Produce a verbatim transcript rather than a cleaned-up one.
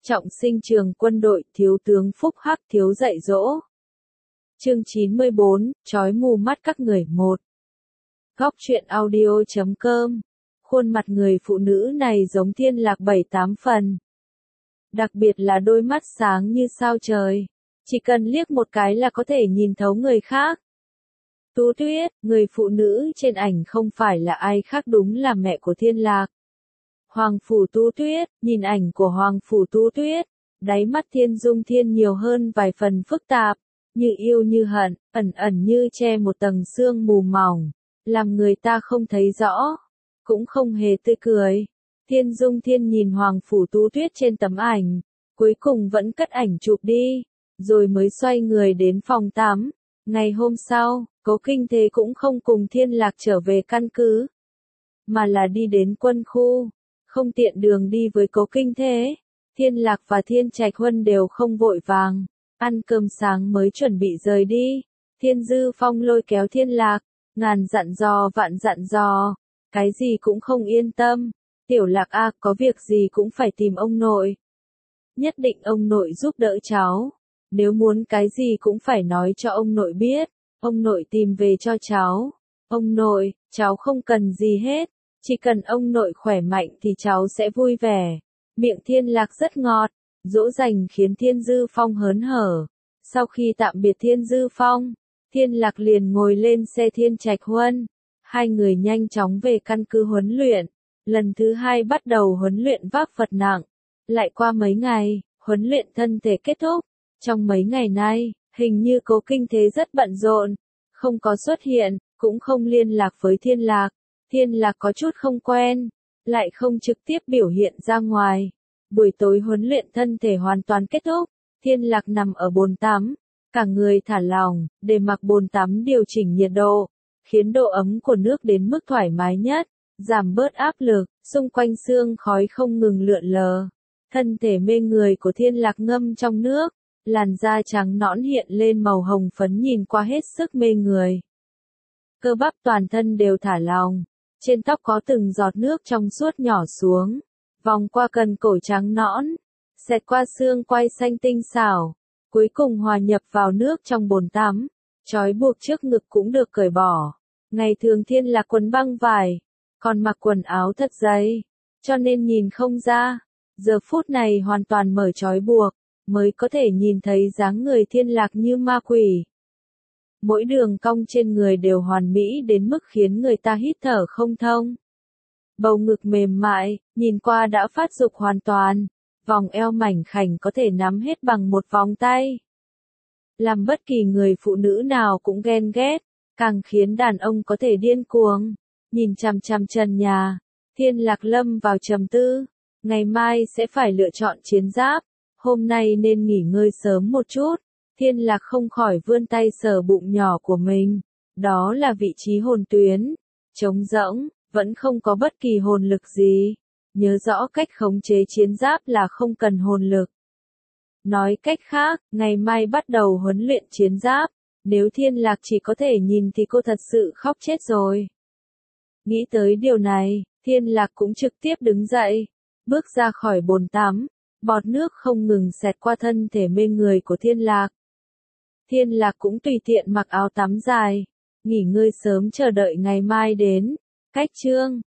Trọng sinh trường quân đội, thiếu tướng Phúc Hắc thiếu dạy dỗ. Chương chín mươi bốn, chói mù mắt các người một. Góc truyện audio chấm com. Khuôn mặt người phụ nữ này giống Thiên Lạc bảy tám phần. Đặc biệt là đôi mắt sáng như sao trời. Chỉ cần liếc một cái là có thể nhìn thấu người khác. Tú Tuyết, người phụ nữ trên ảnh không phải là ai khác, đúng là mẹ của Thiên Lạc. Hoàng Phủ Tú Tuyết, nhìn ảnh của Hoàng Phủ Tú Tuyết, đáy mắt Thiên Dung Thiên nhiều hơn vài phần phức tạp, như yêu như hận, ẩn ẩn như che một tầng sương mù mỏng, làm người ta không thấy rõ, cũng không hề tươi cười. Thiên Dung Thiên nhìn Hoàng Phủ Tú Tuyết trên tấm ảnh, cuối cùng vẫn cất ảnh chụp đi, rồi mới xoay người đến phòng tắm. Ngày hôm sau, Cố Kinh Thế cũng không cùng Thiên Lạc trở về căn cứ, mà là đi đến quân khu. Không tiện đường đi với Cố Kinh Thế, Thiên Lạc và Thiên Trạch Huân đều không vội vàng, ăn cơm sáng mới chuẩn bị rời đi. Thiên Dư Phong lôi kéo Thiên Lạc, ngàn dặn dò vạn dặn dò, cái gì cũng không yên tâm. Tiểu Lạc a, có việc gì cũng phải tìm ông nội. Nhất định ông nội giúp đỡ cháu. Nếu muốn cái gì cũng phải nói cho ông nội biết, ông nội tìm về cho cháu. Ông nội, cháu không cần gì hết. Chỉ cần ông nội khỏe mạnh thì cháu sẽ vui vẻ. Miệng Thiên Lạc rất ngọt, dỗ dành khiến Thiên Dư Phong hớn hở. Sau khi tạm biệt Thiên Dư Phong, Thiên Lạc liền ngồi lên xe Thiên Trạch Huân. Hai người nhanh chóng về căn cứ huấn luyện. Lần thứ hai bắt đầu huấn luyện vác vật nặng. Lại qua mấy ngày, huấn luyện thân thể kết thúc. Trong mấy ngày nay, hình như Cố Kinh Thế rất bận rộn, không có xuất hiện, cũng không liên lạc với Thiên Lạc. Thiên Lạc có chút không quen, lại không trực tiếp biểu hiện ra ngoài. Buổi tối huấn luyện thân thể hoàn toàn kết thúc, Thiên Lạc nằm ở bồn tắm, cả người thả lỏng, để mặc bồn tắm điều chỉnh nhiệt độ, khiến độ ấm của nước đến mức thoải mái nhất, giảm bớt áp lực, xung quanh sương khói không ngừng lượn lờ. Thân thể mê người của Thiên Lạc ngâm trong nước, làn da trắng nõn hiện lên màu hồng phấn nhìn qua hết sức mê người. Cơ bắp toàn thân đều thả lỏng. Trên tóc có từng giọt nước trong suốt nhỏ xuống, vòng qua cần cổ trắng nõn, xẹt qua xương quai xanh tinh xảo, cuối cùng hòa nhập vào nước trong bồn tắm. Trói buộc trước ngực cũng được cởi bỏ. Ngày thường Thiên Lạc quần băng vải, còn mặc quần áo thật dày, cho nên nhìn không ra. Giờ phút này hoàn toàn mở trói buộc, mới có thể nhìn thấy dáng người Thiên Lạc như ma quỷ. Mỗi đường cong trên người đều hoàn mỹ đến mức khiến người ta hít thở không thông. Bầu ngực mềm mại, nhìn qua đã phát dục hoàn toàn, vòng eo mảnh khảnh có thể nắm hết bằng một vòng tay. Làm bất kỳ người phụ nữ nào cũng ghen ghét, càng khiến đàn ông có thể điên cuồng. Nhìn chằm chằm trần nhà, Thiên Lạc lâm vào trầm tư, ngày mai sẽ phải lựa chọn chiến giáp, hôm nay nên nghỉ ngơi sớm một chút. Thiên Lạc không khỏi vươn tay sờ bụng nhỏ của mình, đó là vị trí hồn tuyến, trống rỗng, vẫn không có bất kỳ hồn lực gì. Nhớ rõ cách khống chế chiến giáp là không cần hồn lực. Nói cách khác, ngày mai bắt đầu huấn luyện chiến giáp, nếu Thiên Lạc chỉ có thể nhìn thì cô thật sự khóc chết rồi. Nghĩ tới điều này, Thiên Lạc cũng trực tiếp đứng dậy, bước ra khỏi bồn tắm, bọt nước không ngừng xẹt qua thân thể mê người của Thiên Lạc. Thiên Lạc cũng tùy tiện mặc áo tắm dài, nghỉ ngơi sớm chờ đợi ngày mai đến. Cách chương